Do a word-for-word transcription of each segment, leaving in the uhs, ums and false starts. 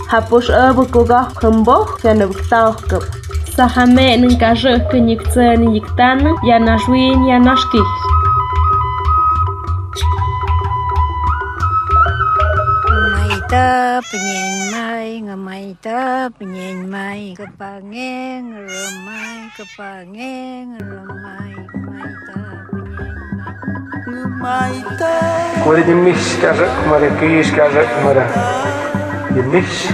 Hapus abu kuga kumbo yana buktauk. Sahame nengkaje kenyikse nyiktan yana shwin yana shkih. Ta penyen mai ngamai ta penyen mai kepangen remai kepangen remai mai ta penyen mai ta Kode dimis kaza kumare kis kaza kumare dimis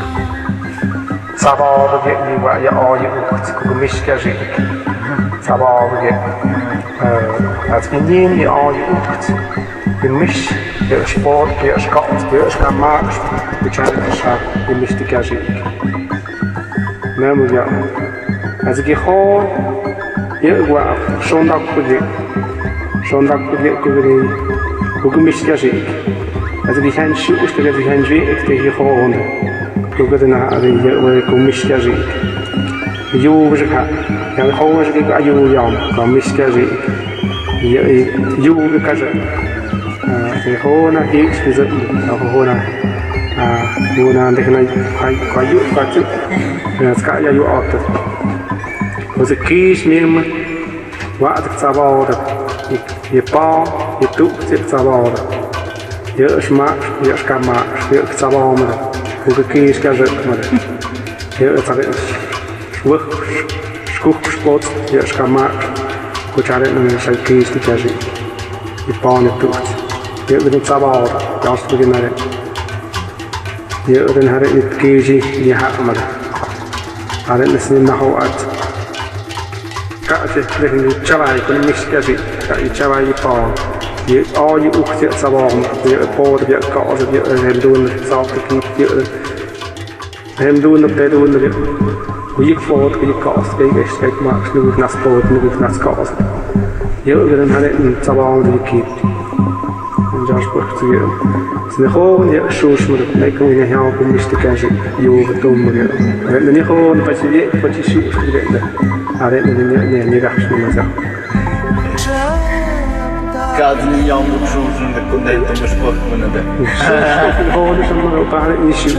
sabah bagi ni wa ya ayu kumis kaza sabah bagi at kinin ya ayu dimis de sport, de skat, de skamak, de challenge, de mysticagie. Même ja, als ik gewoon, je wat zondag probeer, zondag probeer ik ook een mysticagie. Als ik geen shoes, dan heb ik geen zweet, ik tegen gewoon. Ik heb dan aan de je mysticagie. Je hoeft het gaan, ja gewoon als ik aan je jam, kan mysticagie. Je je hoeft het gaan. Thì hô na hiếu sử dụng ở hô na à hô na để cái này phải có dụ có chứ là cả gia dụ ọt rồi sẽ kí nhưng mà vợ thực sa bao được thì bao thì tụ sẽ sa bao được nhớ smart nhớ camera nhớ sa bao mà được cái kí cái rực mà được nhớ sa cái work school sports nhớ camera của cha đấy là sai kí cái gì thì bao nhiêu tụ Dia betul sabar, jangan seperti mana. Dia orang hari ini kiri dia hak mana. Hari ini sini nahawat. Kak je dengan cabai pun mix kasi, kak cabai pau. Dia all you ukti sabar, dia pau dia kau dia hendun salt kiki dia hendun pedun dia. Kuyik fort kuyik kau, kuyik estek mak, nubuk nas pot, nubuk nas kau. Dia orang hari ini sabar dia kiri. Just work together. So the whole yeah, shows me that make me help in this occasion. You over to me. And then you go and patch it, patch it shoes together. I don't know the the reaction myself. Cada milhão de shoes ainda contenta mas pouco nada. The whole is a para issue.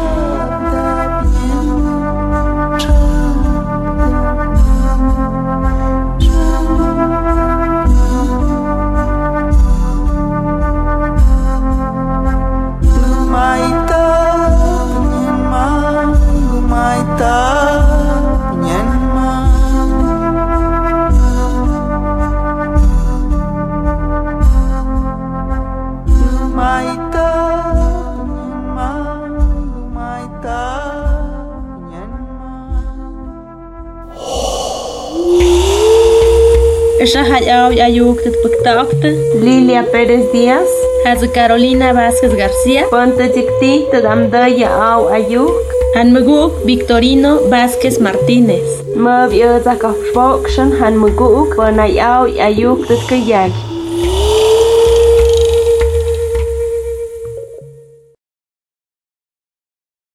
Esa hayao ayuk tet pektakte Lilia Pérez Díaz Hazu Carolina Vázquez García Ponte Jikti Tadamda Yao Ayuk Han Muguk Victorino Vázquez Martínez Mab Yoza Kafsbokshan Han Muguk Bonayao Ayuk Tet Kayag